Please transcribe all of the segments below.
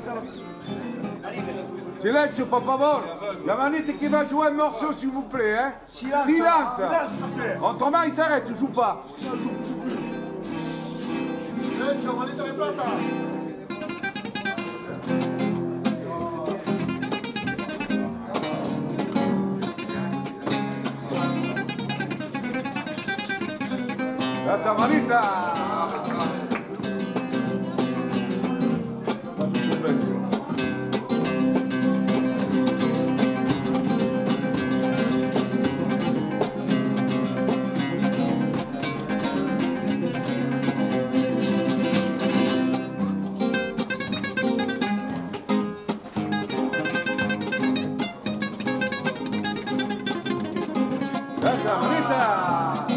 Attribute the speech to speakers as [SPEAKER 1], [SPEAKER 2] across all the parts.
[SPEAKER 1] Silenzio, per favore. La manette qui va jouer un morceau, s'il vous plaît. Hein? Silence. Autrement, il s'arrête, tu joues pas.
[SPEAKER 2] Silenzio, manetta di plata.
[SPEAKER 1] Grazie, manita. Grazie, manita.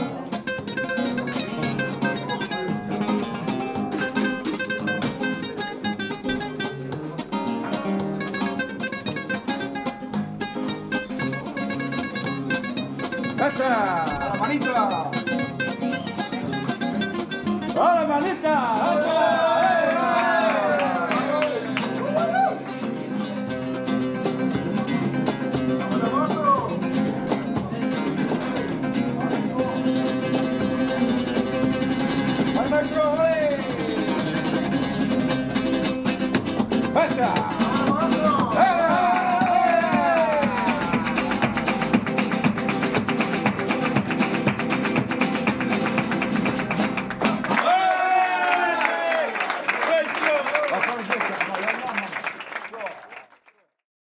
[SPEAKER 1] Esa, la manita. ¡A la manita! ¡Esa!